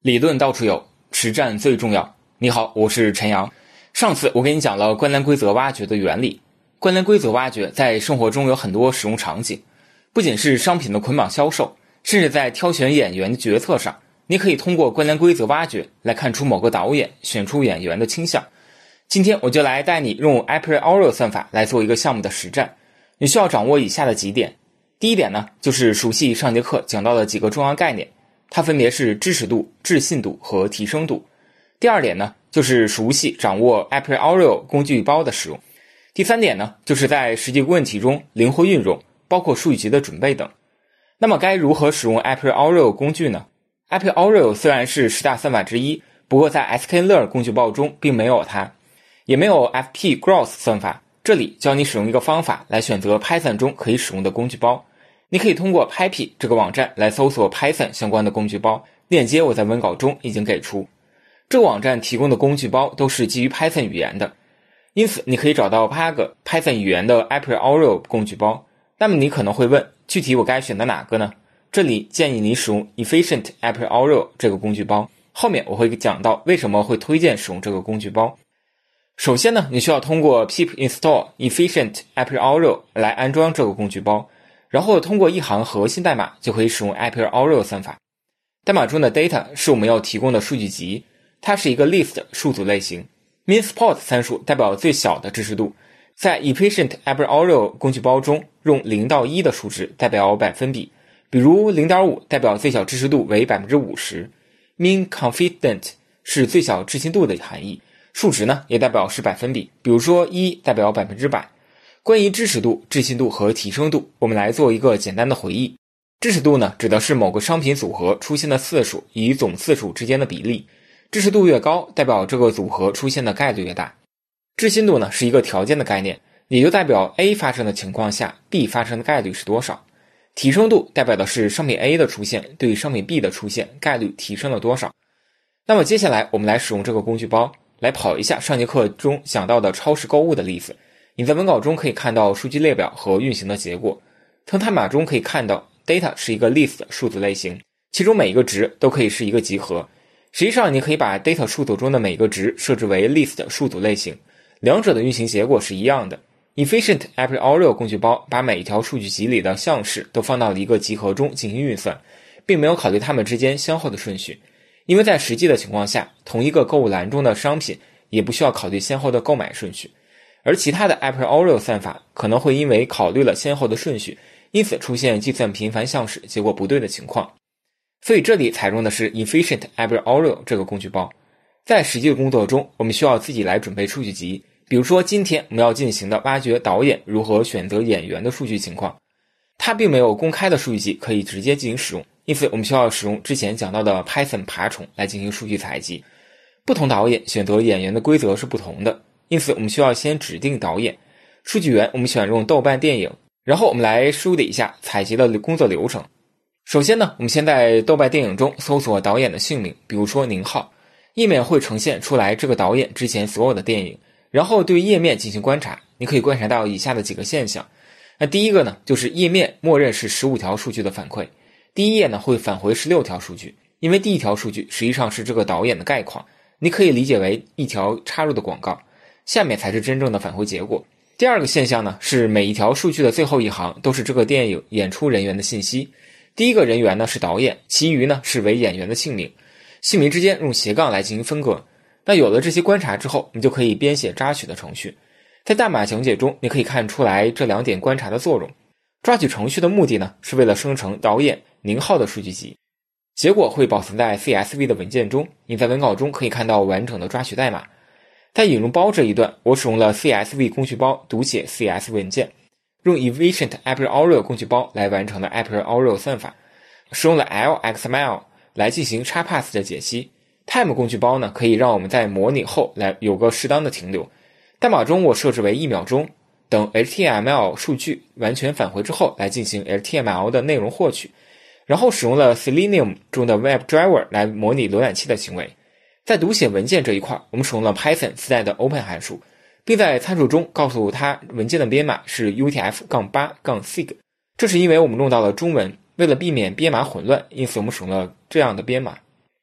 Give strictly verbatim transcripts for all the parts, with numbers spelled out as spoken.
理论到处有，实战最重要。你好，我是陈阳。上次我给你讲了关联规则挖掘的原理。关联规则挖掘在生活中有很多使用场景，不仅是商品的捆绑销售，甚至在挑选演员的决策上，你可以通过关联规则挖掘来看出某个导演选出演员的倾向。今天我就来带你用 a priori order 算法来做一个项目的实战。你需要掌握以下的几点。第一点呢，就是熟悉上节课讲到的几个重要概念，它分别是支持度、置信度和提升度。第二点呢，就是熟悉掌握 a priori order 工具包的使用。第三点呢，就是在实际问题中灵活运用，包括数据集的准备等。那么该如何使用 a priori order 工具呢？ a priori order 虽然是十大算法之一，不过在 sklearn 工具包中并没有它，也没有 F P Gross 算法。这里教你使用一个方法来选择 Python 中可以使用的工具包。你可以通过 Pypy 这个网站来搜索 Python 相关的工具包，链接我在文稿中已经给出。这个网站提供的工具包都是基于 Python 语言的，因此你可以找到八个 Python 语言的 a priori order 工具包。那么你可能会问，具体我该选择哪个呢？这里建议你使用 Efficient a priori order 这个工具包，后面我会讲到为什么会推荐使用这个工具包。首先呢，你需要通过 pip install efficient a priori order 来安装这个工具包，然后通过一行核心代码就可以使用 a priori order 算法。代码中的 data 是我们要提供的数据集，它是一个 list 数组类型。min_spot 参数代表最小的支持度，在 efficient a priori order 工具包中，用零到一的数值代表百分比，比如 零点五 代表最小支持度为 百分之五十， min confident 是最小置信度的含义，数值呢也代表是百分比，比如说一代表百分之百。关于支持度、置信度和提升度，我们来做一个简单的回忆。支持度呢，指的是某个商品组合出现的次数与总次数之间的比例，支持度越高，代表这个组合出现的概率越大。置信度呢，是一个条件的概念，也就代表 A 发生的情况下 B 发生的概率是多少。提升度代表的是商品 A 的出现对于商品 B 的出现概率提升了多少。那么接下来我们来使用这个工具包来跑一下上节课中讲到的超市购物的例子。你在文稿中可以看到数据列表和运行的结果。从代码中可以看到 data 是一个 list 数组类型，其中每一个值都可以是一个集合。实际上你可以把 data 数组中的每个值设置为 list 数组类型，两者的运行结果是一样的。Efficient a priori order 工具包把每一条数据集里的项式都放到了一个集合中进行运算，并没有考虑它们之间先后的顺序，因为在实际的情况下，同一个购物篮中的商品也不需要考虑先后的购买顺序，而其他的 a priori order 算法可能会因为考虑了先后的顺序，因此出现计算频繁项式结果不对的情况。所以这里采用的是 Efficient a priori order 这个工具包。在实际的工作中，我们需要自己来准备数据集，比如说今天我们要进行的挖掘导演如何选择演员的数据情况，它并没有公开的数据集可以直接进行使用，因此我们需要使用之前讲到的 Python 爬虫来进行数据采集。不同导演选择演员的规则是不同的，因此我们需要先指定导演。数据源我们选用豆瓣电影，然后我们来梳理一下采集的工作流程。首先呢，我们先在豆瓣电影中搜索导演的姓名，比如说宁浩，页面会呈现出来这个导演之前所有的电影，然后对页面进行观察，你可以观察到以下的几个现象。那第一个呢，就是页面默认是十五条数据的反馈，第一页呢会返回十六条数据，因为第一条数据实际上是这个导演的概况，你可以理解为一条插入的广告，下面才是真正的返回结果。第二个现象呢，是每一条数据的最后一行都是这个电影演出人员的信息。第一个人员呢是导演，其余呢是为演员的姓名，姓名之间用斜杠来进行分割。那有了这些观察之后，你就可以编写抓取的程序。在代码讲解中，你可以看出来这两点观察的作用。抓取程序的目的呢，是为了生成导演宁浩的数据集，结果会保存在 C S V 的文件中，你在文稿中可以看到完整的抓取代码。在引入包这一段，我使用了 C S V 工具包读写 C S V 文件，用 Efficient a priori order 工具包来完成了 a priori order 算法，使用了 L X M L 来进行 XPath 的解析。Time 工具包呢，可以让我们在模拟后来有个适当的停留。代码中我设置为一秒钟，等 H T M L 数据完全返回之后来进行 H T M L 的内容获取，然后使用了 Selenium 中的 WebDriver 来模拟浏览器的行为。在读写文件这一块，我们使用了 Python 自带的 Open 函数，并在参数中告诉它文件的编码是 U T F 八 sig。 这是因为我们用到了中文，为了避免编码混乱，因此我们使用了这样的编码。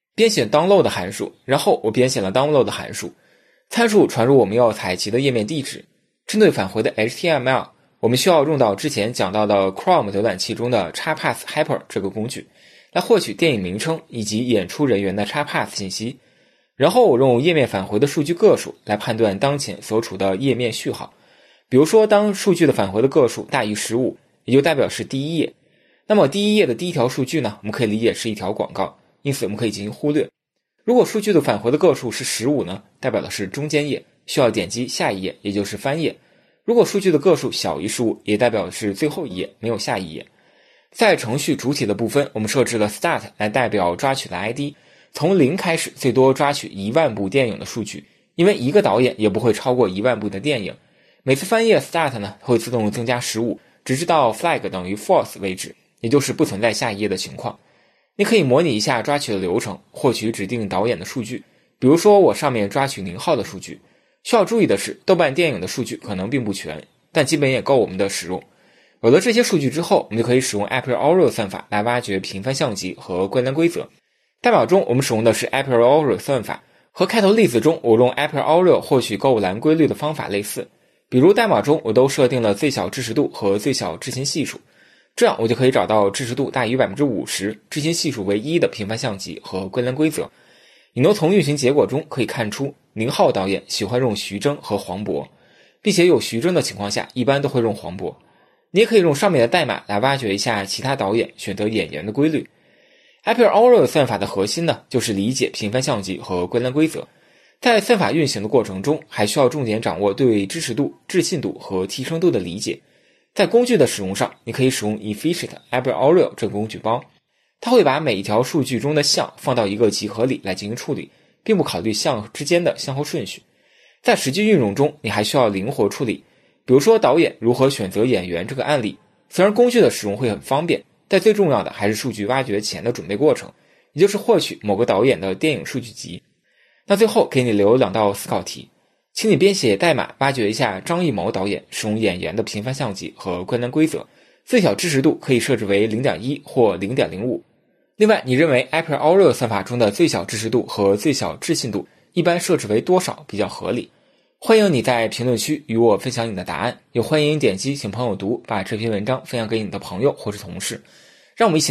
编写 download 函数，然后我编写了 download 函数，参数传入我们要采集的页面地址。针对返回的 H T M L， 我们需要用到之前讲到的 Chrome 浏览器中的 XPath Helper 这个工具，来获取电影名称以及演出人员的 XPath 信息。然后我用页面返回的数据个数来判断当前所处的页面序号。比如说，当数据的返回的个数大于十五，也就代表是第一页。那么第一页的第一条数据呢，我们可以理解是一条广告，因此我们可以进行忽略。如果数据的返回的个数是十五呢，代表的是中间页，需要点击下一页，也就是翻页。如果数据的个数小于十五，也代表的是最后一页，没有下一页。在程序主体的部分，我们设置了 start 来代表抓取的 I D， 从零开始最多抓取一万部电影的数据，因为一个导演也不会超过一万部的电影。每次翻页 start 呢会自动增加十五，直至到 flag 等于 false 为止，也就是不存在下一页的情况。你可以模拟一下抓取的流程，获取指定导演的数据。比如说我上面抓取宁浩的数据。需要注意的是，豆瓣电影的数据可能并不全，但基本也够我们的使用。有了这些数据之后，我们就可以使用 Apriori 算法来挖掘频繁相机和关联规则。代码中我们使用的是 Apriori 算法，和开头例子中我用 Apriori 获取购栏规律的方法类似。比如代码中我都设定了最小支持度和最小置信系数，这样我就可以找到支持度大于 百分之五十， 置信系数为一的频繁相机和关联规则。你能从运行结果中可以看出，宁浩导演喜欢用徐峥和黄渤，并且有徐峥的情况下一般都会用黄渤。你也可以用上面的代码来挖掘一下其他导演选择演员的规律。Apriori 算法的核心呢，就是理解频繁相机和关联规则。在算法运行的过程中，还需要重点掌握对支持度、置信度和提升度的理解。在工具的使用上，你可以使用 Efficient Apriori 这个工具包，它会把每一条数据中的项放到一个集合里来进行处理，并不考虑项之间的先后顺序。在实际运用中，你还需要灵活处理，比如说导演如何选择演员这个案例。虽然工具的使用会很方便，但最重要的还是数据挖掘前的准备过程，也就是获取某个导演的电影数据集。那最后给你留两道思考题，请你编写代码挖掘一下张艺谋导演使用演员的频繁相机和关联规则，最小支持度可以设置为 零点一 或 零点零五。另外，你认为 Apriori 算法中的最小支持度和最小置信度一般设置为多少比较合理？欢迎你在评论区与我分享你的答案，也欢迎点击请朋友读，把这篇文章分享给你的朋友或是同事。让我们一起